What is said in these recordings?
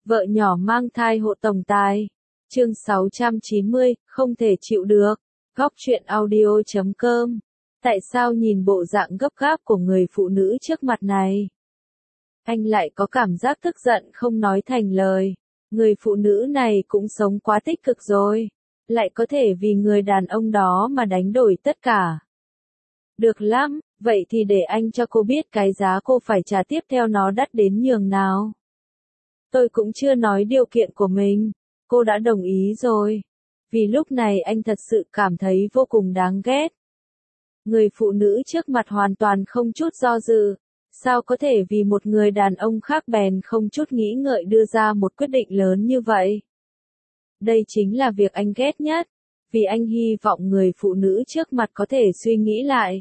Vợ nhỏ mang thai hộ tổng tài. Chương 690, không thể chịu được. Góc truyện audio.com. Tại sao nhìn bộ dạng gấp gáp của người phụ nữ trước mặt này? Anh lại có cảm giác tức giận không nói thành lời. Người phụ nữ này cũng sống quá tích cực rồi. Lại có thể vì người đàn ông đó mà đánh đổi tất cả. Được lắm, vậy thì để anh cho cô biết cái giá cô phải trả tiếp theo nó đắt đến nhường nào. Tôi cũng chưa nói điều kiện của mình, cô đã đồng ý rồi. Vì lúc này anh thật sự cảm thấy vô cùng đáng ghét. Người phụ nữ trước mặt hoàn toàn không chút do dự. Sao có thể vì một người đàn ông khác bèn không chút nghĩ ngợi đưa ra một quyết định lớn như vậy? Đây chính là việc anh ghét nhất. Vì anh hy vọng người phụ nữ trước mặt có thể suy nghĩ lại.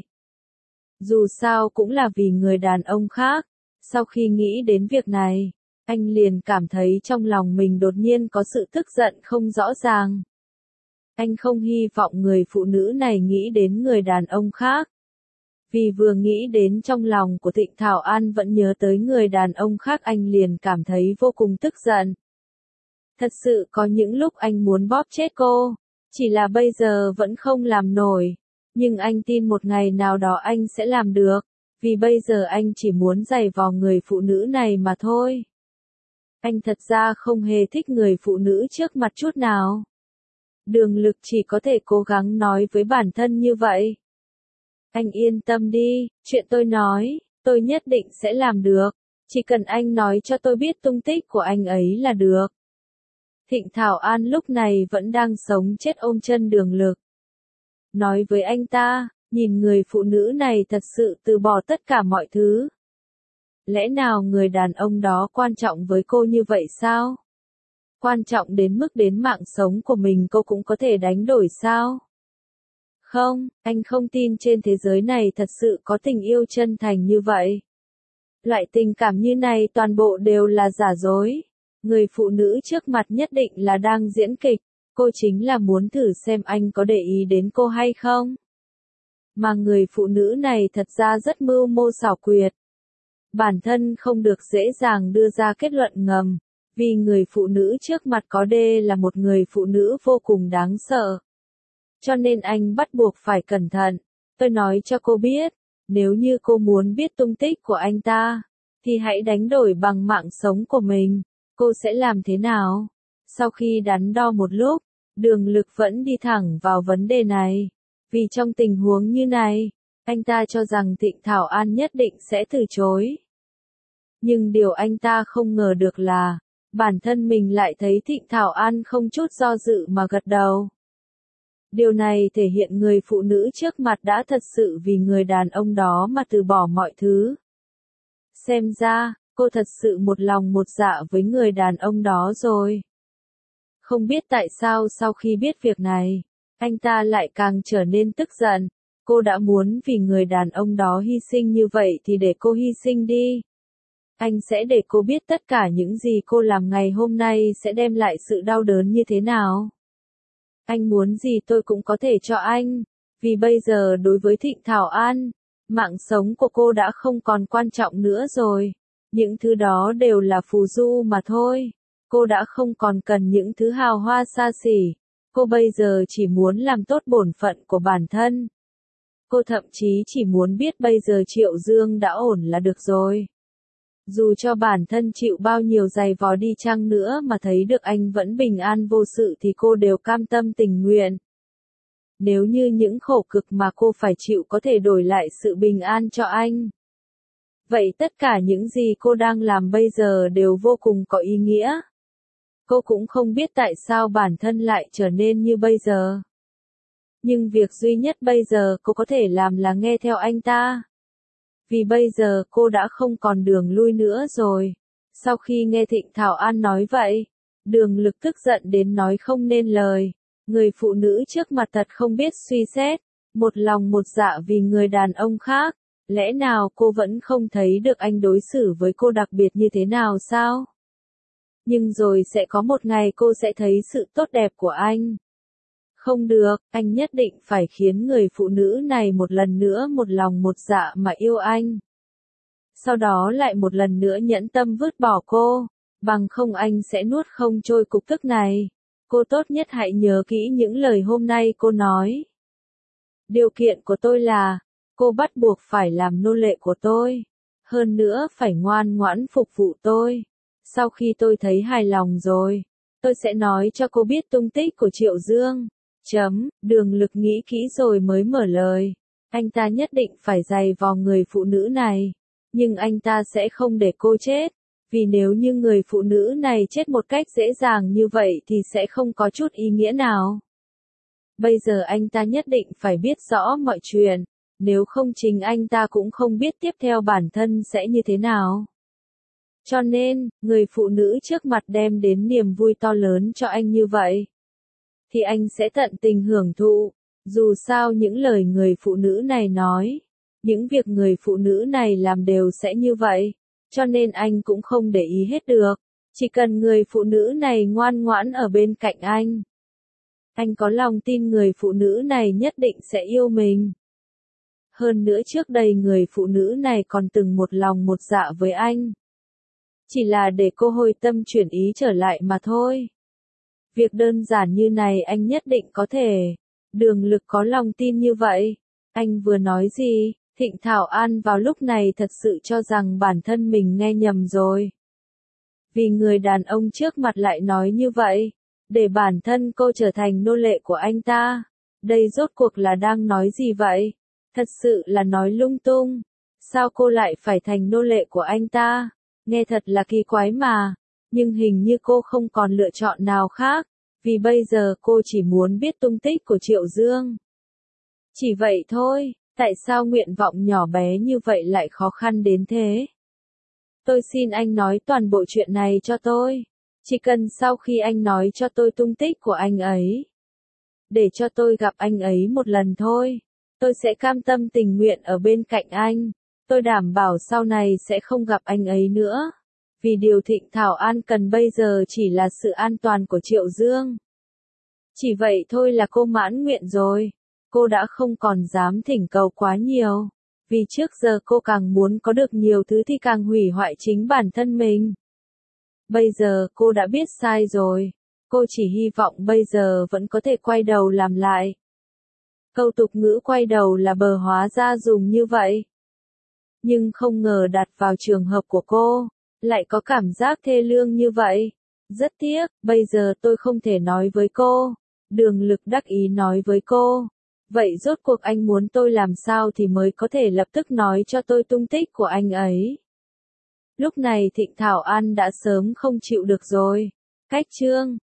Dù sao cũng là vì người đàn ông khác. Sau khi nghĩ đến việc này, anh liền cảm thấy trong lòng mình đột nhiên có sự tức giận không rõ ràng. Anh không hy vọng người phụ nữ này nghĩ đến người đàn ông khác. Vì vừa nghĩ đến trong lòng của Thịnh Thảo An vẫn nhớ tới người đàn ông khác, anh liền cảm thấy vô cùng tức giận. Thật sự có những lúc anh muốn bóp chết cô, chỉ là bây giờ vẫn không làm nổi. Nhưng anh tin một ngày nào đó anh sẽ làm được, vì bây giờ anh chỉ muốn giày vò người phụ nữ này mà thôi. Anh thật ra không hề thích người phụ nữ trước mặt chút nào. Đường Lực chỉ có thể cố gắng nói với bản thân như vậy. Anh yên tâm đi, chuyện tôi nói, tôi nhất định sẽ làm được. Chỉ cần anh nói cho tôi biết tung tích của anh ấy là được. Thịnh Thảo An lúc này vẫn đang sống chết ôm chân Đường Lực. Nói với anh ta, nhìn người phụ nữ này thật sự từ bỏ tất cả mọi thứ. Lẽ nào người đàn ông đó quan trọng với cô như vậy sao? Quan trọng đến mức đến mạng sống của mình cô cũng có thể đánh đổi sao? Không, anh không tin trên thế giới này thật sự có tình yêu chân thành như vậy. Loại tình cảm như này toàn bộ đều là giả dối. Người phụ nữ trước mặt nhất định là đang diễn kịch. Cô chính là muốn thử xem anh có để ý đến cô hay không. Mà người phụ nữ này thật ra rất mưu mô xảo quyệt. Bản thân không được dễ dàng đưa ra kết luận ngầm. Vì người phụ nữ trước mặt có đê là một người phụ nữ vô cùng đáng sợ. Cho nên anh bắt buộc phải cẩn thận. Tôi nói cho cô biết, nếu như cô muốn biết tung tích của anh ta, thì hãy đánh đổi bằng mạng sống của mình. Cô sẽ làm thế nào? Sau khi đắn đo một lúc, Đường Lực vẫn đi thẳng vào vấn đề này. Vì trong tình huống như này, anh ta cho rằng Thịnh Thảo An nhất định sẽ từ chối. Nhưng điều anh ta không ngờ được là, bản thân mình lại thấy Thịnh Thảo An không chút do dự mà gật đầu. Điều này thể hiện người phụ nữ trước mặt đã thật sự vì người đàn ông đó mà từ bỏ mọi thứ. Xem ra, cô thật sự một lòng một dạ với người đàn ông đó rồi. Không biết tại sao sau khi biết việc này, anh ta lại càng trở nên tức giận. Cô đã muốn vì người đàn ông đó hy sinh như vậy thì để cô hy sinh đi. Anh sẽ để cô biết tất cả những gì cô làm ngày hôm nay sẽ đem lại sự đau đớn như thế nào. Anh muốn gì tôi cũng có thể cho anh. Vì bây giờ đối với Thịnh Thảo An, mạng sống của cô đã không còn quan trọng nữa rồi. Những thứ đó đều là phù du mà thôi. Cô đã không còn cần những thứ hào hoa xa xỉ. Cô bây giờ chỉ muốn làm tốt bổn phận của bản thân. Cô thậm chí chỉ muốn biết bây giờ Triệu Dương đã ổn là được rồi. Dù cho bản thân chịu bao nhiêu giày vò đi chăng nữa mà thấy được anh vẫn bình an vô sự thì cô đều cam tâm tình nguyện. Nếu như những khổ cực mà cô phải chịu có thể đổi lại sự bình an cho anh, vậy tất cả những gì cô đang làm bây giờ đều vô cùng có ý nghĩa. Cô cũng không biết tại sao bản thân lại trở nên như bây giờ. Nhưng việc duy nhất bây giờ cô có thể làm là nghe theo anh ta. Vì bây giờ cô đã không còn đường lui nữa rồi. Sau khi nghe Thịnh Thảo An nói vậy, Đường Lực tức giận đến nói không nên lời. Người phụ nữ trước mặt thật không biết suy xét, một lòng một dạ vì người đàn ông khác. Lẽ nào cô vẫn không thấy được anh đối xử với cô đặc biệt như thế nào sao? Nhưng rồi sẽ có một ngày cô sẽ thấy sự tốt đẹp của anh. Không được, anh nhất định phải khiến người phụ nữ này một lần nữa một lòng một dạ mà yêu anh. Sau đó lại một lần nữa nhẫn tâm vứt bỏ cô. Bằng không anh sẽ nuốt không trôi cục tức này. Cô tốt nhất hãy nhớ kỹ những lời hôm nay cô nói. Điều kiện của tôi là, cô bắt buộc phải làm nô lệ của tôi. Hơn nữa phải ngoan ngoãn phục vụ tôi. Sau khi tôi thấy hài lòng rồi, tôi sẽ nói cho cô biết tung tích của Triệu Dương. Đường Lực nghĩ kỹ rồi mới mở lời. Anh ta nhất định phải giày vò người phụ nữ này. Nhưng anh ta sẽ không để cô chết. Vì nếu như người phụ nữ này chết một cách dễ dàng như vậy thì sẽ không có chút ý nghĩa nào. Bây giờ anh ta nhất định phải biết rõ mọi chuyện. Nếu không chính anh ta cũng không biết tiếp theo bản thân sẽ như thế nào. Cho nên, người phụ nữ trước mặt đem đến niềm vui to lớn cho anh như vậy. Thì anh sẽ tận tình hưởng thụ. Dù sao những lời người phụ nữ này nói, những việc người phụ nữ này làm đều sẽ như vậy. Cho nên anh cũng không để ý hết được. Chỉ cần người phụ nữ này ngoan ngoãn ở bên cạnh anh. Anh có lòng tin người phụ nữ này nhất định sẽ yêu mình. Hơn nữa trước đây người phụ nữ này còn từng một lòng một dạ với anh. Chỉ là để cô hồi tâm chuyển ý trở lại mà thôi. Việc đơn giản như này anh nhất định có thể. Đường Lực có lòng tin như vậy. Anh vừa nói gì? Thịnh Thảo An vào lúc này thật sự cho rằng bản thân mình nghe nhầm rồi. Vì người đàn ông trước mặt lại nói như vậy. Để bản thân cô trở thành nô lệ của anh ta. Đây rốt cuộc là đang nói gì vậy? Thật sự là nói lung tung. Sao cô lại phải thành nô lệ của anh ta? Nghe thật là kỳ quái mà. Nhưng hình như cô không còn lựa chọn nào khác. Vì bây giờ cô chỉ muốn biết tung tích của Triệu Dương. Chỉ vậy thôi. Tại sao nguyện vọng nhỏ bé như vậy lại khó khăn đến thế? Tôi xin anh nói toàn bộ chuyện này cho tôi. Chỉ cần sau khi anh nói cho tôi tung tích của anh ấy. Để cho tôi gặp anh ấy một lần thôi. Tôi sẽ cam tâm tình nguyện ở bên cạnh anh. Tôi đảm bảo sau này sẽ không gặp anh ấy nữa. Vì điều Thịnh Thảo An cần bây giờ chỉ là sự an toàn của Triệu Dương. Chỉ vậy thôi là cô mãn nguyện rồi. Cô đã không còn dám thỉnh cầu quá nhiều. Vì trước giờ cô càng muốn có được nhiều thứ thì càng hủy hoại chính bản thân mình. Bây giờ cô đã biết sai rồi. Cô chỉ hy vọng bây giờ vẫn có thể quay đầu làm lại. Câu tục ngữ quay đầu là bờ hóa ra dùng như vậy. Nhưng không ngờ đặt vào trường hợp của cô, lại có cảm giác thê lương như vậy. Rất tiếc, bây giờ tôi không thể nói với cô. Đường Lực đắc ý nói với cô. Vậy rốt cuộc anh muốn tôi làm sao thì mới có thể lập tức nói cho tôi tung tích của anh ấy. Lúc này Thịnh Thảo An đã sớm không chịu được rồi. Cách chương